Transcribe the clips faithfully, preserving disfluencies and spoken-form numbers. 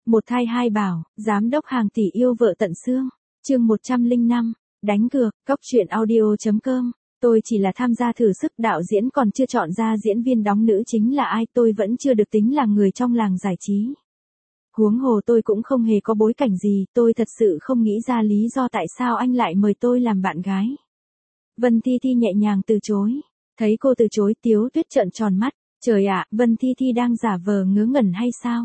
Một thai hai bảo, giám đốc hàng tỷ yêu vợ tận xương. Chương một trăm lẻ năm, đánh cược, cóc truyện audio chấm com. Tôi chỉ là tham gia thử sức, đạo diễn còn chưa chọn ra diễn viên đóng nữ chính là ai, tôi vẫn chưa được tính là người trong làng giải trí. Huống hồ tôi cũng không hề có bối cảnh gì, tôi thật sự không nghĩ ra lý do tại sao anh lại mời tôi làm bạn gái. Vân Thi Thi nhẹ nhàng từ chối. Thấy cô từ chối, Tiếu Tuyết trợn tròn mắt. Trời ạ, Vân Thi Thi đang giả vờ ngớ ngẩn hay sao?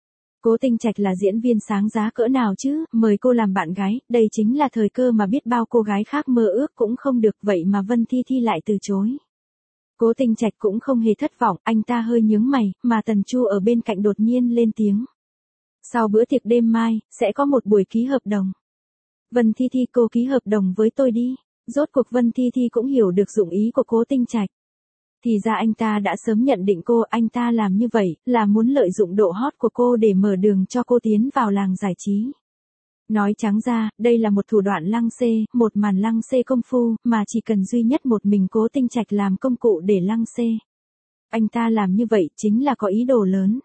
Cố Tinh Trạch là diễn viên sáng giá cỡ nào chứ, mời cô làm bạn gái, đây chính là thời cơ mà biết bao cô gái khác mơ ước cũng không được, vậy mà Vân Thi Thi lại từ chối. Cố Tinh Trạch cũng không hề thất vọng, anh ta hơi nhướng mày, mà Tần Chu ở bên cạnh đột nhiên lên tiếng. Sau bữa tiệc đêm mai, sẽ có một buổi ký hợp đồng. Vân Thi Thi, cô ký hợp đồng với tôi đi. Rốt cuộc Vân Thi Thi cũng hiểu được dụng ý của Cố Tinh Trạch. Thì ra anh ta đã sớm nhận định cô, anh ta làm như vậy, là muốn lợi dụng độ hot của cô để mở đường cho cô tiến vào làng giải trí. Nói trắng ra, đây là một thủ đoạn lăng xê, một màn lăng xê công phu, mà chỉ cần duy nhất một mình Cố Tinh Trạch làm công cụ để lăng xê. Anh ta làm như vậy chính là có ý đồ lớn.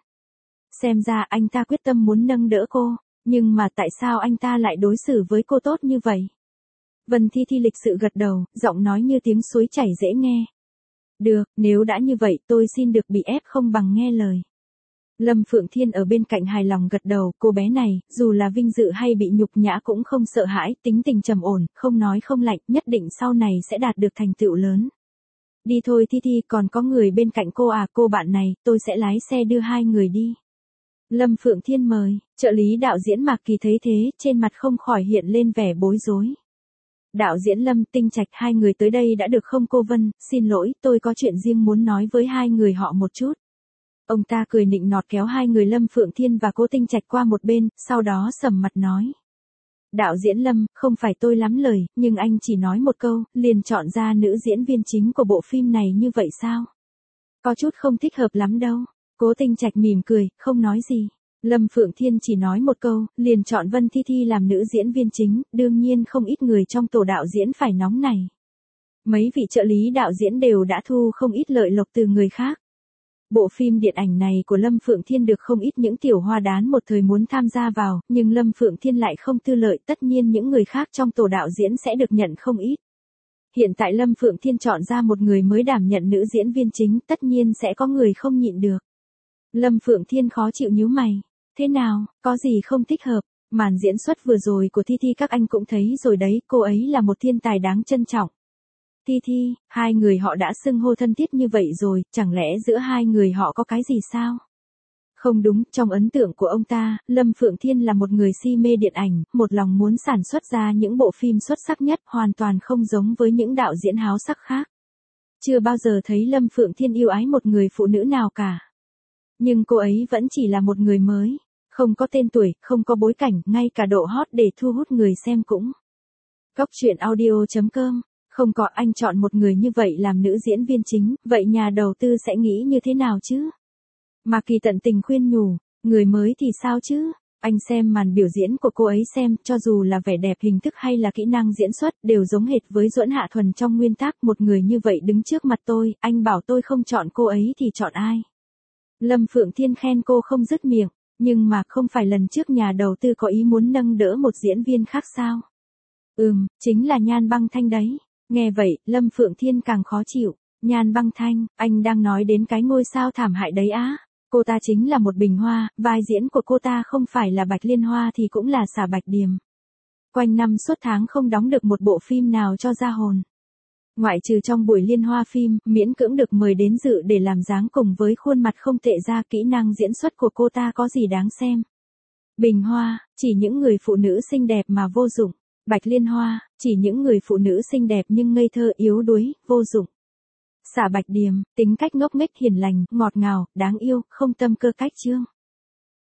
Xem ra anh ta quyết tâm muốn nâng đỡ cô, nhưng mà tại sao anh ta lại đối xử với cô tốt như vậy? Vân Thi Thi lịch sự gật đầu, giọng nói như tiếng suối chảy dễ nghe. Được, nếu đã như vậy tôi xin được bị ép không bằng nghe lời. Lâm Phượng Thiên ở bên cạnh hài lòng gật đầu, cô bé này, dù là vinh dự hay bị nhục nhã cũng không sợ hãi, tính tình trầm ổn, không nói không lạnh, nhất định sau này sẽ đạt được thành tựu lớn. Đi thôi Thi Thi, còn có người bên cạnh cô à, cô bạn này, tôi sẽ lái xe đưa hai người đi. Lâm Phượng Thiên mời, trợ lý đạo diễn Mạc Kỳ thấy thế, trên mặt không khỏi hiện lên vẻ bối rối. Đạo diễn Lâm, Tinh Trạch, hai người tới đây đã được không cô Vân, xin lỗi, tôi có chuyện riêng muốn nói với hai người họ một chút. Ông ta cười nịnh nọt kéo hai người Lâm Phượng Thiên và Cố Tinh Trạch qua một bên, sau đó sầm mặt nói. Đạo diễn Lâm, không phải tôi lắm lời, nhưng anh chỉ nói một câu, liền chọn ra nữ diễn viên chính của bộ phim này như vậy sao? Có chút không thích hợp lắm đâu. Cố Tinh Trạch mỉm cười, không nói gì. Lâm Phượng Thiên chỉ nói một câu, liền chọn Vân Thi Thi làm nữ diễn viên chính, đương nhiên không ít người trong tổ đạo diễn phải nóng này. Mấy vị trợ lý đạo diễn đều đã thu không ít lợi lộc từ người khác. Bộ phim điện ảnh này của Lâm Phượng Thiên được không ít những tiểu hoa đán một thời muốn tham gia vào, nhưng Lâm Phượng Thiên lại không tư lợi, tất nhiên những người khác trong tổ đạo diễn sẽ được nhận không ít. Hiện tại Lâm Phượng Thiên chọn ra một người mới đảm nhận nữ diễn viên chính, tất nhiên sẽ có người không nhịn được. Lâm Phượng Thiên khó chịu nhíu mày. Thế nào, có gì không thích hợp? Màn diễn xuất vừa rồi của Thi Thi các anh cũng thấy rồi đấy, cô ấy là một thiên tài đáng trân trọng. Thi Thi, hai người họ đã xưng hô thân thiết như vậy rồi, chẳng lẽ giữa hai người họ có cái gì sao? Không đúng, trong ấn tượng của ông ta, Lâm Phượng Thiên là một người si mê điện ảnh, một lòng muốn sản xuất ra những bộ phim xuất sắc nhất, hoàn toàn không giống với những đạo diễn háo sắc khác. Chưa bao giờ thấy Lâm Phượng Thiên yêu ái một người phụ nữ nào cả. Nhưng cô ấy vẫn chỉ là một người mới, không có tên tuổi, không có bối cảnh, ngay cả độ hot để thu hút người xem cũng. Cóc truyện audio chấm com, không có, anh chọn một người như vậy làm nữ diễn viên chính, vậy nhà đầu tư sẽ nghĩ như thế nào chứ? Mạc Kỳ tận tình khuyên nhủ, người mới thì sao chứ? Anh xem màn biểu diễn của cô ấy xem, cho dù là vẻ đẹp hình thức hay là kỹ năng diễn xuất, đều giống hệt với Duẫn Hạ Thuần trong nguyên tác, một người như vậy đứng trước mặt tôi, anh bảo tôi không chọn cô ấy thì chọn ai? Lâm Phượng Thiên khen cô không dứt miệng, nhưng mà không phải lần trước nhà đầu tư có ý muốn nâng đỡ một diễn viên khác sao? Ừm, chính là Nhan Băng Thanh đấy. Nghe vậy, Lâm Phượng Thiên càng khó chịu. Nhan Băng Thanh, anh đang nói đến cái ngôi sao thảm hại đấy á? Cô ta chính là một bình hoa, vai diễn của cô ta không phải là Bạch Liên Hoa thì cũng là xả Bạch Điềm. Quanh năm suốt tháng không đóng được một bộ phim nào cho ra hồn. Ngoại trừ trong buổi liên hoa phim, miễn cưỡng được mời đến dự để làm dáng cùng với khuôn mặt không tệ ra, kỹ năng diễn xuất của cô ta có gì đáng xem. Bình hoa, chỉ những người phụ nữ xinh đẹp mà vô dụng. Bạch Liên Hoa, chỉ những người phụ nữ xinh đẹp nhưng ngây thơ yếu đuối, vô dụng. Xả Bạch Điềm, tính cách ngốc nghếch hiền lành, ngọt ngào, đáng yêu, không tâm cơ cách chương.